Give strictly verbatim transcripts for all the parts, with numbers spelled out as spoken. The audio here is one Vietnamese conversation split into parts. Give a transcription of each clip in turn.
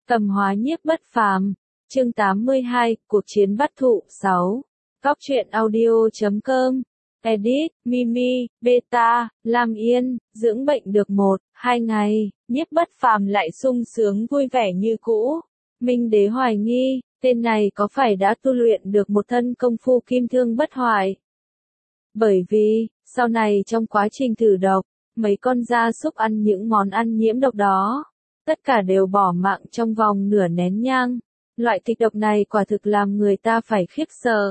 Tầm hóa nhiếp bất phàm, chương tám mươi hai, cuộc chiến bắt thụ, sáu. Góc truyện audio chấm com, edit, Mimi, Beta, Lam Yên, dưỡng bệnh được một, hai ngày, nhiếp bất phàm lại sung sướng vui vẻ như cũ. Minh Đế hoài nghi, tên này có phải đã tu luyện được một thân công phu kim thương bất hoại? Bởi vì, sau này trong quá trình thử độc, mấy con gia súc ăn những món ăn nhiễm độc đó, tất cả đều bỏ mạng trong vòng nửa nén nhang. Loại kịch độc này quả thực làm người ta phải khiếp sợ.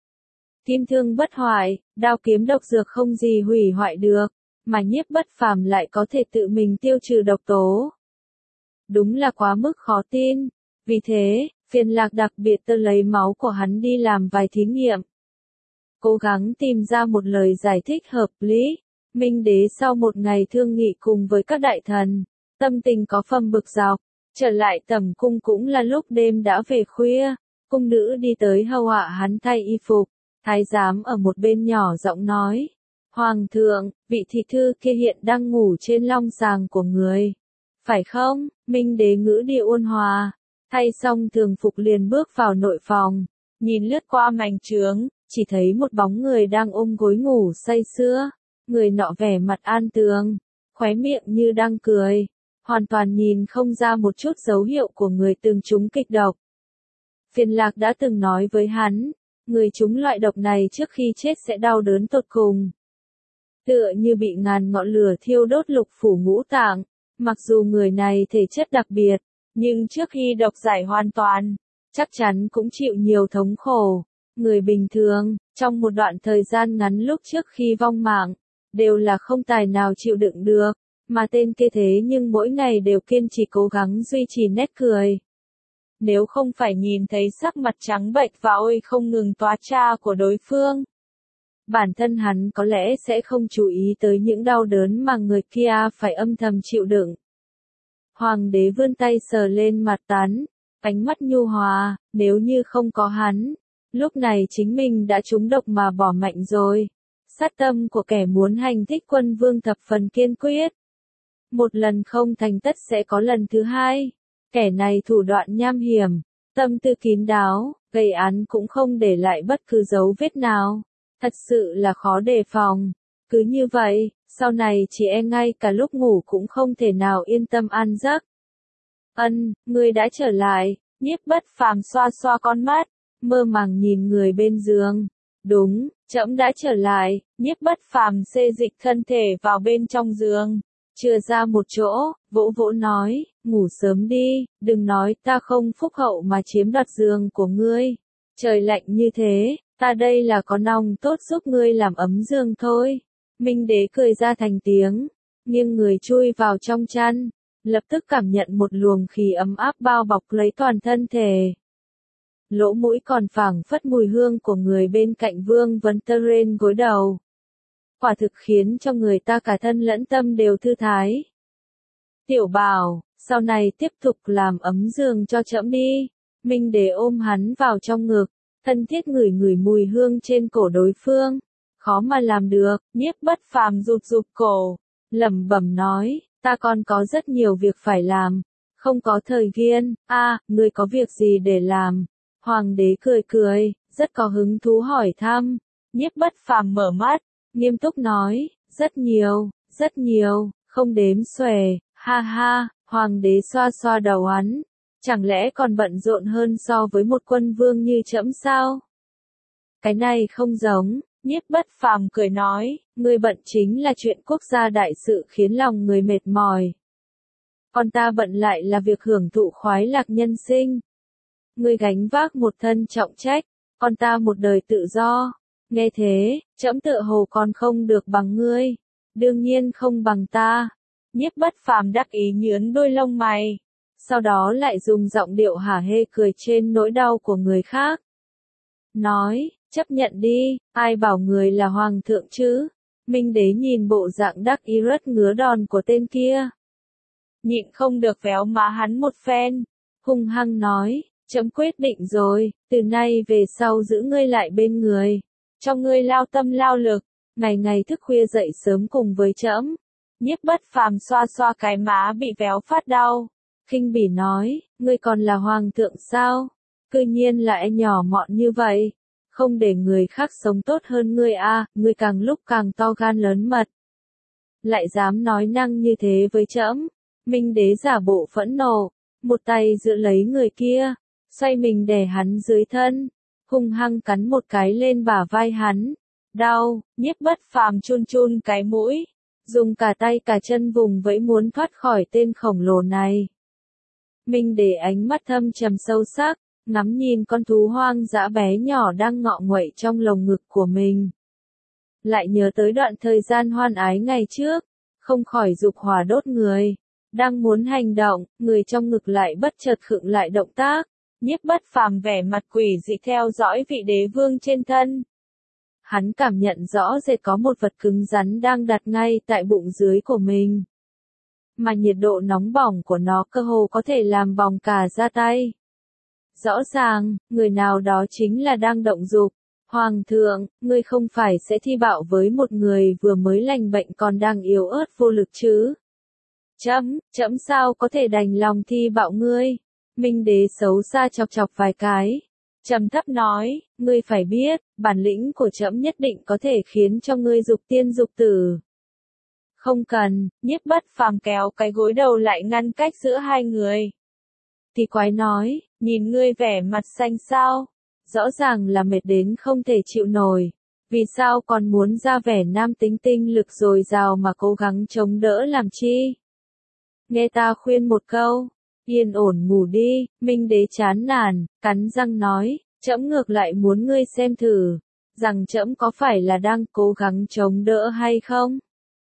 Kim thương bất hoại, đao kiếm độc dược không gì hủy hoại được, mà nhiếp bất phàm lại có thể tự mình tiêu trừ độc tố. Đúng là quá mức khó tin. Vì thế, Phiền Lạc đặc biệt tơ lấy máu của hắn đi làm vài thí nghiệm. Cố gắng tìm ra một lời giải thích hợp lý. Minh Đế sau một ngày thương nghị cùng với các đại thần, tâm tình có phần bực dọc, trở lại tẩm cung cũng là lúc đêm đã về khuya, cung nữ đi tới hầu hạ hắn thay y phục, thái giám ở một bên nhỏ giọng nói, Hoàng thượng, vị thị thư kia hiện đang ngủ trên long sàng của người, phải không? Minh Đế ngữ điệu ôn hòa, thay xong thường phục liền bước vào nội phòng, nhìn lướt qua mảnh trướng, chỉ thấy một bóng người đang ôm gối ngủ say sưa, người nọ vẻ mặt an tường, khóe miệng như đang cười, hoàn toàn nhìn không ra một chút dấu hiệu của người từng trúng kịch độc. Phiền Lạc đã từng nói với hắn, người trúng loại độc này trước khi chết sẽ đau đớn tột cùng. Tựa như bị ngàn ngọn lửa thiêu đốt lục phủ ngũ tạng, mặc dù người này thể chất đặc biệt, nhưng trước khi độc giải hoàn toàn, chắc chắn cũng chịu nhiều thống khổ. Người bình thường, trong một đoạn thời gian ngắn lúc trước khi vong mạng, đều là không tài nào chịu đựng được, mà tên kia thế nhưng mỗi ngày đều kiên trì cố gắng duy trì nét cười. Nếu không phải nhìn thấy sắc mặt trắng bệch và ôi không ngừng toát ra của đối phương, bản thân hắn có lẽ sẽ không chú ý tới những đau đớn mà người kia phải âm thầm chịu đựng. Hoàng đế vươn tay sờ lên mặt tán, ánh mắt nhu hòa, nếu như không có hắn, lúc này chính mình đã trúng độc mà bỏ mạnh rồi. Sát tâm của kẻ muốn hành thích quân vương thập phần kiên quyết. Một lần không thành tất sẽ có lần thứ hai. Kẻ này thủ đoạn nham hiểm, tâm tư kín đáo, gây án cũng không để lại bất cứ dấu vết nào. Thật sự là khó đề phòng. Cứ như vậy, sau này chỉ e ngay cả lúc ngủ cũng không thể nào yên tâm an giấc. Ân, ngươi đã trở lại, nhiếp bất phàm xoa xoa con mắt, mơ màng nhìn người bên giường. Đúng, trẫm đã trở lại, nhiếp bất phàm xê dịch thân thể vào bên trong giường, chừa ra một chỗ, vỗ vỗ nói, ngủ sớm đi, đừng nói ta không phúc hậu mà chiếm đoạt giường của ngươi. Trời lạnh như thế, ta đây là có nòng tốt giúp ngươi làm ấm giường thôi. Minh Đế cười ra thành tiếng, nghiêng người chui vào trong chăn, lập tức cảm nhận một luồng khí ấm áp bao bọc lấy toàn thân thể. Lỗ mũi còn phảng phất mùi hương của người bên cạnh Vương Vấn Teren gối đầu. Quả thực khiến cho người ta cả thân lẫn tâm đều thư thái. Tiểu Bảo, sau này tiếp tục làm ấm giường cho trẫm đi. Minh Đế ôm hắn vào trong ngực, thân thiết ngửi ngửi mùi hương trên cổ đối phương. Khó mà làm được, nhiếp bất phàm rụt rụt cổ, lẩm bẩm nói, ta còn có rất nhiều việc phải làm, không có thời gian. A, à, ngươi có việc gì để làm? Hoàng đế cười cười, rất có hứng thú hỏi thăm. Nhiếp bất phàm mở mắt, nghiêm túc nói, rất nhiều, rất nhiều, không đếm xuể, ha ha. Hoàng đế xoa xoa đầu hắn, chẳng lẽ còn bận rộn hơn so với một quân vương như trẫm sao? Cái này không giống. Nhiếp bất phàm cười nói, người bận chính là chuyện quốc gia đại sự khiến lòng người mệt mỏi. Còn ta bận lại là việc hưởng thụ khoái lạc nhân sinh. Ngươi gánh vác một thân trọng trách, còn ta một đời tự do. Nghe thế, trẫm tựa hồ còn không được bằng ngươi. Đương nhiên không bằng ta. Nhiếp bất phàm đắc ý nhướn đôi lông mày. Sau đó lại dùng giọng điệu hả hê cười trên nỗi đau của người khác. Nói, chấp nhận đi, ai bảo người là hoàng thượng chứ? Minh Đế nhìn bộ dạng đắc ý rất ngứa đòn của tên kia, nhịn không được véo má hắn một phen, hung hăng nói, trẫm quyết định rồi, từ nay về sau giữ ngươi lại bên người, cho ngươi lao tâm lao lực, ngày ngày thức khuya dậy sớm cùng với trẫm. Nhiếp bất phàm xoa xoa cái má bị véo phát đau, khinh bỉ nói, ngươi còn là hoàng thượng sao? Cư nhiên lại nhỏ mọn như vậy, không để người khác sống tốt hơn ngươi à, ngươi càng lúc càng to gan lớn mật. Lại dám nói năng như thế với trẫm. Minh đế giả bộ phẫn nộ, một tay giữ lấy người kia, xoay mình đè hắn dưới thân, hung hăng cắn một cái lên bả vai hắn. Đau, Nhiếp Bất Phàm chun chun cái mũi, dùng cả tay cả chân vùng vẫy muốn thoát khỏi tên khổng lồ này. Minh đế ánh mắt thâm trầm sâu sắc, ngắm nhìn con thú hoang dã bé nhỏ đang ngọ nguậy trong lồng ngực của mình. Lại nhớ tới đoạn thời gian hoan ái ngày trước, không khỏi dục hỏa đốt người. Đang muốn hành động, người trong ngực lại bất chợt khựng lại động tác. Nhiếp Bất Phàm vẻ mặt quỷ dị theo dõi vị đế vương trên thân. Hắn cảm nhận rõ rệt có một vật cứng rắn đang đặt ngay tại bụng dưới của mình. Mà nhiệt độ nóng bỏng của nó cơ hồ có thể làm bỏng cả da tay. Rõ ràng, người nào đó chính là đang động dục. Hoàng thượng, ngươi không phải sẽ thi bạo với một người vừa mới lành bệnh còn đang yếu ớt vô lực chứ? Trẫm, trẫm sao có thể đành lòng thi bạo ngươi? Minh đế xấu xa chọc chọc vài cái. Trầm thấp nói, ngươi phải biết, bản lĩnh của trẫm nhất định có thể khiến cho ngươi dục tiên dục tử. Không cần, Nhiếp Bất Phàm kéo cái gối đầu lại ngăn cách giữa hai người. Thì quái nói, nhìn ngươi vẻ mặt xanh xao, rõ ràng là mệt đến không thể chịu nổi. Vì sao còn muốn ra vẻ nam tính tinh lực dồi dào mà cố gắng chống đỡ làm chi? Nghe ta khuyên một câu, yên ổn ngủ đi. Minh đế chán nản, cắn răng nói, trẫm ngược lại muốn ngươi xem thử, rằng trẫm có phải là đang cố gắng chống đỡ hay không?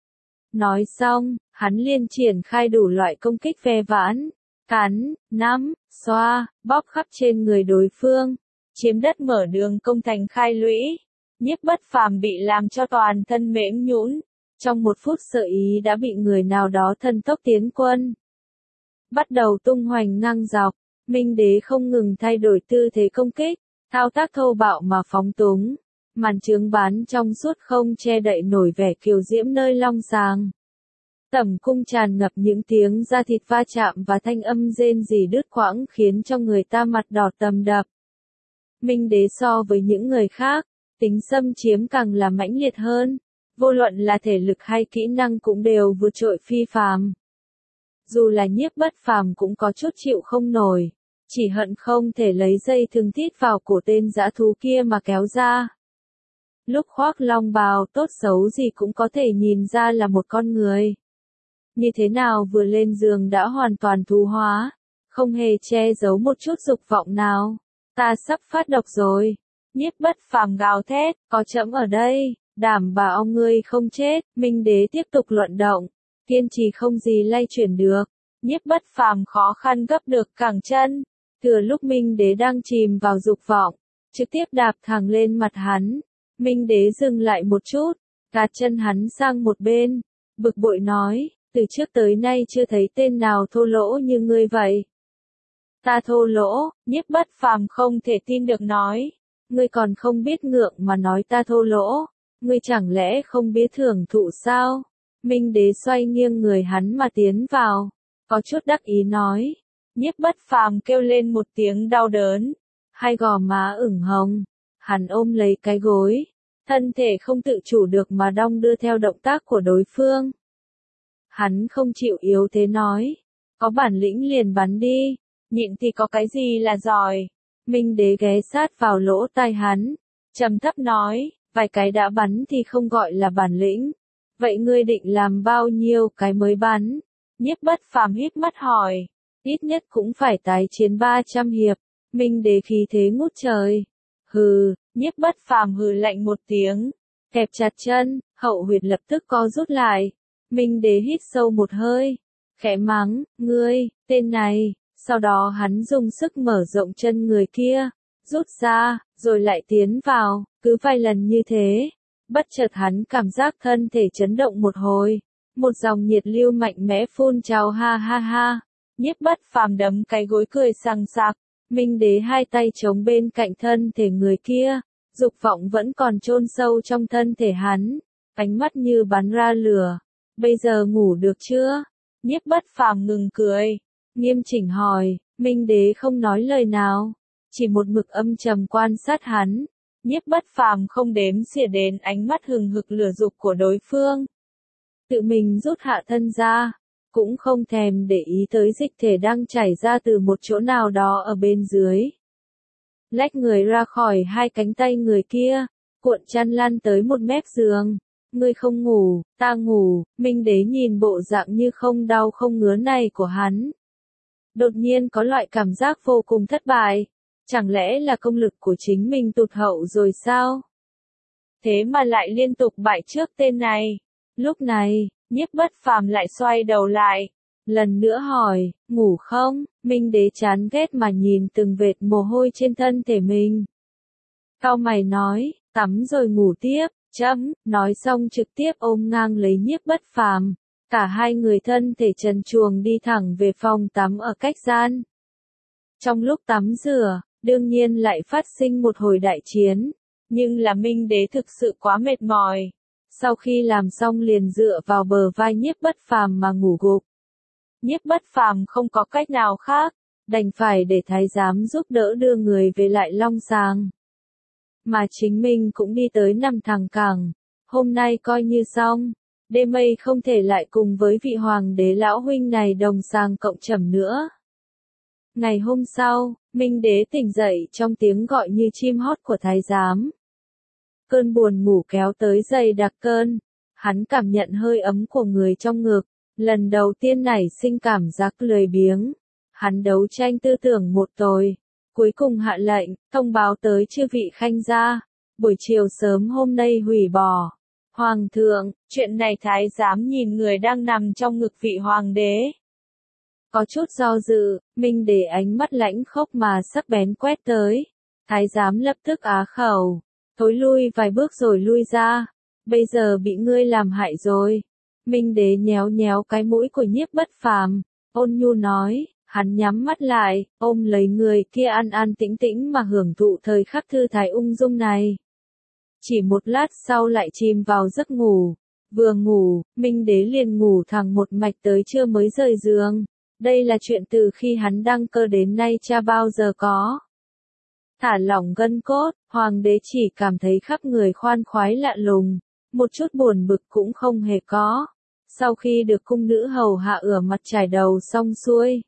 Nói xong, hắn liên triển khai đủ loại công kích ve vãn, cắn, nắm, xoa, bóp khắp trên người đối phương, chiếm đất mở đường công thành khai lũy. Nhiếp Bất Phàm bị làm cho toàn thân mềm nhũn, trong một phút sợ ý đã bị người nào đó thần tốc tiến quân. Bắt đầu tung hoành ngang dọc, Minh đế không ngừng thay đổi tư thế công kích, thao tác thô bạo mà phóng túng, màn trướng bán trong suốt không che đậy nổi vẻ kiều diễm nơi long sàng. Tẩm cung tràn ngập những tiếng da thịt va chạm và thanh âm rên rỉ đứt quãng khiến cho người ta mặt đỏ tầm đập. Minh đế so với những người khác, tính xâm chiếm càng là mãnh liệt hơn, vô luận là thể lực hay kỹ năng cũng đều vượt trội phi phàm. Dù là Nhiếp Bất Phàm cũng có chút chịu không nổi, chỉ hận không thể lấy dây thừng thít vào cổ tên dã thú kia mà kéo ra. Lúc khoác long bào tốt xấu gì cũng có thể nhìn ra là một con người. Như thế nào vừa lên giường đã hoàn toàn thú hóa, không hề che giấu một chút dục vọng nào. Ta sắp phát độc rồi. Nhiếp Bất Phàm gào thét, có trẫm ở đây, đảm bảo ngươi không chết. Minh đế tiếp tục luận động, kiên trì không gì lay chuyển được. Nhiếp Bất Phàm khó khăn gấp được cẳng chân, thừa lúc Minh đế đang chìm vào dục vọng, trực tiếp đạp thẳng lên mặt hắn. Minh đế dừng lại một chút, gạt chân hắn sang một bên, bực bội nói, từ trước tới nay chưa thấy tên nào thô lỗ như ngươi vậy. Ta thô lỗ? Nhiếp Bất Phàm không thể tin được nói, ngươi còn không biết ngượng mà nói ta thô lỗ, ngươi chẳng lẽ không biết thưởng thụ sao? Minh đế xoay nghiêng người hắn mà tiến vào, có chút đắc ý nói. Nhiếp Bất Phàm kêu lên một tiếng đau đớn, hai gò má ửng hồng, hắn ôm lấy cái gối, thân thể không tự chủ được mà đong đưa theo động tác của đối phương. Hắn không chịu yếu thế nói, có bản lĩnh liền bắn đi, nhịn thì có cái gì là giỏi. Minh đế ghé sát vào lỗ tai hắn, trầm thấp nói, vài cái đã bắn thì không gọi là bản lĩnh. Vậy ngươi định làm bao nhiêu cái mới bắn? Nhiếp Bất Phàm híp mắt hỏi, ít nhất cũng phải tái chiến ba trăm hiệp. Minh đế khí thế ngút trời. Hừ, Nhiếp Bất Phàm hừ lạnh một tiếng, kẹp chặt chân, hậu huyệt lập tức co rút lại. Minh đế hít sâu một hơi, khẽ mắng, ngươi, tên này. Sau đó hắn dùng sức mở rộng chân người kia, rút ra, rồi lại tiến vào, cứ vài lần như thế. Bất chợt hắn cảm giác thân thể chấn động một hồi, một dòng nhiệt lưu mạnh mẽ phun trào ha ha ha. Nhiếp Bất Phàm đấm cái gối cười sằng sặc, Minh đế hai tay chống bên cạnh thân thể người kia, dục vọng vẫn còn chôn sâu trong thân thể hắn, ánh mắt như bắn ra lửa. Bây giờ ngủ được chưa? Nhiếp Bất Phàm ngừng cười, nghiêm chỉnh hỏi. Minh đế không nói lời nào, chỉ một mực âm trầm quan sát hắn. Nhiếp Bất Phàm không đếm xỉa đến ánh mắt hừng hực lửa dục của đối phương. Tự mình rút hạ thân ra, cũng không thèm để ý tới dịch thể đang chảy ra từ một chỗ nào đó ở bên dưới. Lách người ra khỏi hai cánh tay người kia, cuộn chăn lăn tới một mép giường. Ngươi không ngủ, ta ngủ. Minh đế nhìn bộ dạng như không đau không ngứa này của hắn. Đột nhiên có loại cảm giác vô cùng thất bại. Chẳng lẽ là công lực của chính mình tụt hậu rồi sao? Thế mà lại liên tục bại trước tên này. Lúc này, Nhiếp Bất Phàm lại xoay đầu lại. Lần nữa hỏi, ngủ không? Minh đế chán ghét mà nhìn từng vệt mồ hôi trên thân thể mình. Cau mày nói, tắm rồi ngủ tiếp, chấm, nói xong trực tiếp ôm ngang lấy Nhiếp Bất Phàm. Cả hai người thân thể trần truồng đi thẳng về phòng tắm ở cách gian. Trong lúc tắm rửa, đương nhiên lại phát sinh một hồi đại chiến. Nhưng là Minh đế thực sự quá mệt mỏi. Sau khi làm xong liền dựa vào bờ vai Nhiếp Bất Phàm mà ngủ gục. Nhiếp Bất Phàm không có cách nào khác, đành phải để thái giám giúp đỡ đưa người về lại Long Sàng. Mà chính mình cũng đi tới nằm thẳng cẳng. Hôm nay coi như xong, đê mây không thể lại cùng với vị hoàng đế lão huynh này đồng sàng cộng trầm nữa. Ngày hôm sau, Minh đế tỉnh dậy trong tiếng gọi như chim hót của thái giám. Cơn buồn ngủ kéo tới dày đặc cơn. Hắn cảm nhận hơi ấm của người trong ngực. Lần đầu tiên nảy sinh cảm giác lười biếng. Hắn đấu tranh tư tưởng một tối. Cuối cùng hạ lệnh, thông báo tới chư vị khanh gia. Buổi chiều sớm hôm nay hủy bỏ. Hoàng thượng, chuyện này thái giám nhìn người đang nằm trong ngực vị hoàng đế. Có chút do dự, Minh đế ánh mắt lãnh khốc mà sắc bén quét tới. Thái giám lập tức á khẩu. Thối lui vài bước rồi lui ra. Bây giờ bị ngươi làm hại rồi. Minh đế nhéo nhéo cái mũi của Nhiếp Bất Phàm, ôn nhu nói, hắn nhắm mắt lại, ôm lấy người kia an an tĩnh tĩnh mà hưởng thụ thời khắc thư thái ung dung này. Chỉ một lát sau lại chìm vào giấc ngủ. Vừa ngủ, Minh đế liền ngủ thẳng một mạch tới trưa mới rời giường. Đây là chuyện từ khi hắn đăng cơ đến nay cha bao giờ có. Thả lỏng gân cốt, hoàng đế chỉ cảm thấy khắp người khoan khoái lạ lùng, một chút buồn bực cũng không hề có. Sau khi được cung nữ hầu hạ ửa mặt trải đầu xong xuôi,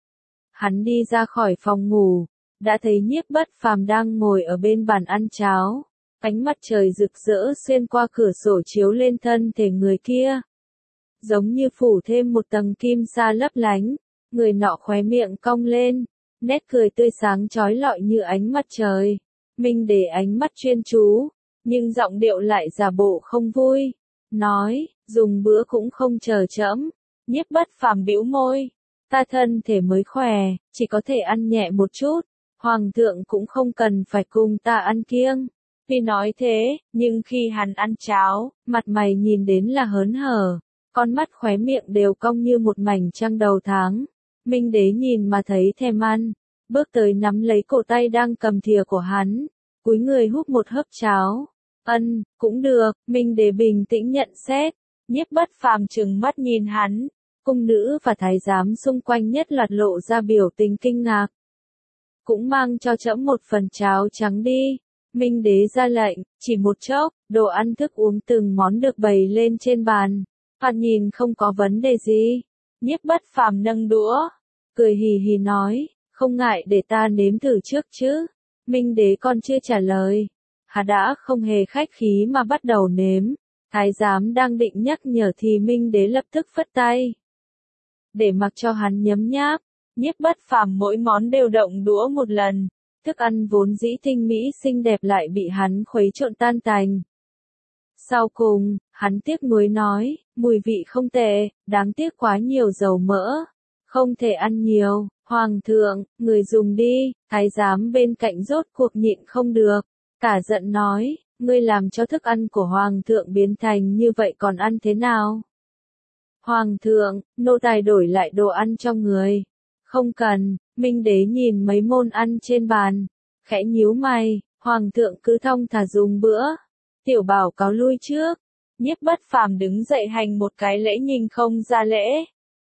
hắn đi ra khỏi phòng ngủ, đã thấy Nhiếp Bất Phàm đang ngồi ở bên bàn ăn cháo. Ánh mặt trời rực rỡ xuyên qua cửa sổ chiếu lên thân thể người kia, giống như phủ thêm một tầng kim sa lấp lánh. Người nọ khóe miệng cong lên, nét cười tươi sáng chói lọi như ánh mặt trời. Minh để ánh mắt chuyên chú, nhưng giọng điệu lại giả bộ không vui, nói, dùng bữa cũng không chờ trẫm. Nhiếp Bất Phàm bĩu môi, ta thân thể mới khỏe, chỉ có thể ăn nhẹ một chút, hoàng thượng cũng không cần phải cùng ta ăn kiêng. Tuy nói thế, nhưng khi hắn ăn cháo, mặt mày nhìn đến là hớn hở, con mắt khóe miệng đều cong như một mảnh trăng đầu tháng. Minh đế nhìn mà thấy thèm ăn, bước tới nắm lấy cổ tay đang cầm thìa của hắn, cúi người húp một hớp cháo. Ân, cũng được, Minh đế bình tĩnh nhận xét. Nhiếp Bất Phàm trừng mắt nhìn hắn, cung nữ và thái giám xung quanh nhất loạt lộ ra biểu tình kinh ngạc. Cũng mang cho trẫm một phần cháo trắng đi. Minh đế ra lệnh, chỉ một chốc, đồ ăn thức uống từng món được bày lên trên bàn. Thoạt nhìn không có vấn đề gì. Nhiếp Bất Phàm nâng đũa, cười hì hì nói, không ngại để ta nếm thử trước chứ. Minh đế còn chưa trả lời, hắn đã không hề khách khí mà bắt đầu nếm. Thái giám đang định nhắc nhở thì Minh đế lập tức phất tay, để mặc cho hắn nhấm nháp. Nhiếp Bất Phàm mỗi món đều động đũa một lần, thức ăn vốn dĩ tinh mỹ xinh đẹp lại bị hắn khuấy trộn tan tành. Sau cùng, hắn tiếc nuối nói, mùi vị không tệ, đáng tiếc quá nhiều dầu mỡ, không thể ăn nhiều. Hoàng thượng, người dùng đi. Thái giám bên cạnh rốt cuộc nhịn không được, cả giận nói, ngươi làm cho thức ăn của hoàng thượng biến thành như vậy còn ăn thế nào? Hoàng thượng, nô tài đổi lại đồ ăn cho người. Không cần. Minh đế nhìn mấy môn ăn trên bàn, khẽ nhíu mày, hoàng thượng cứ thong thả dùng bữa. Tiểu bảo cáo lui trước. Nhiếp Bất Phàm đứng dậy hành một cái lễ nhìn không ra lễ.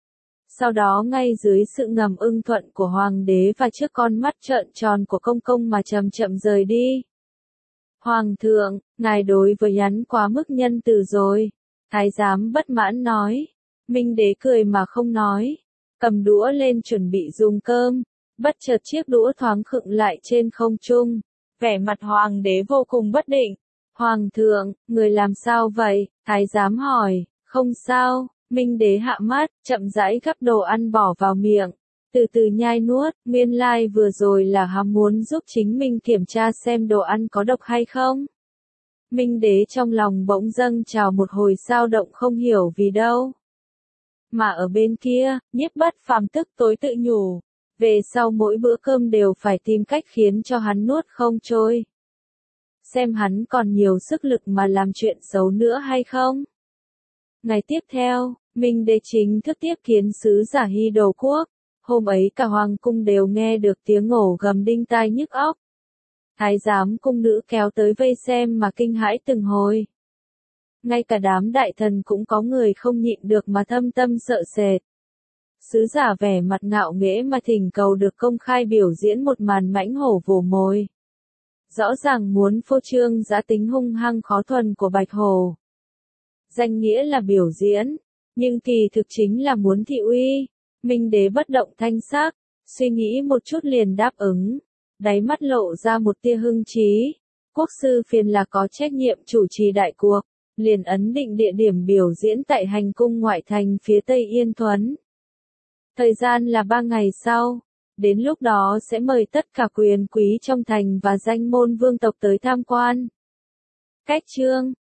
Sau đó ngay dưới sự ngầm ưng thuận của hoàng đế và trước con mắt trợn tròn của công công mà chậm chậm rời đi. Hoàng thượng, ngài đối với hắn quá mức nhân từ rồi. Thái giám bất mãn nói. Minh đế cười mà không nói. Cầm đũa lên chuẩn bị dùng cơm. Bất chợt chiếc đũa thoáng khựng lại trên không trung. Vẻ mặt hoàng đế vô cùng bất định. Hoàng thượng, người làm sao vậy? Thái giám hỏi. Không sao. Minh đế hạ mắt, chậm rãi gắp đồ ăn bỏ vào miệng. Từ từ nhai nuốt, nguyên lai vừa rồi là hắn muốn giúp chính mình kiểm tra xem đồ ăn có độc hay không. Minh đế trong lòng bỗng dâng trào một hồi sao động không hiểu vì đâu. Mà ở bên kia, Nhiếp Bất Phàm tức tối tự nhủ. Về sau mỗi bữa cơm đều phải tìm cách khiến cho hắn nuốt không trôi. Xem hắn còn nhiều sức lực mà làm chuyện xấu nữa hay không. Ngày tiếp theo, Minh đế chính thức tiếp kiến sứ giả Hy Đồ Quốc. Hôm ấy cả hoàng cung đều nghe được tiếng ổ gầm đinh tai nhức óc. Thái giám cung nữ kéo tới vây xem mà kinh hãi từng hồi. Ngay cả đám đại thần cũng có người không nhịn được mà thâm tâm sợ sệt. Sứ giả vẻ mặt ngạo nghễ mà thỉnh cầu được công khai biểu diễn một màn mãnh hổ vồ mồi. Rõ ràng muốn phô trương giá tính hung hăng khó thuần của bạch hổ. Danh nghĩa là biểu diễn, nhưng kỳ thực chính là muốn thị uy. Minh đế bất động thanh sắc, suy nghĩ một chút liền đáp ứng, đáy mắt lộ ra một tia hưng trí. Quốc sư phiền là có trách nhiệm chủ trì đại cuộc, liền ấn định địa điểm biểu diễn tại hành cung ngoại thành phía Tây Yên Thuấn. Thời gian là ba ngày sau, đến lúc đó sẽ mời tất cả quyền quý trong thành và danh môn vương tộc tới tham quan. Cách chương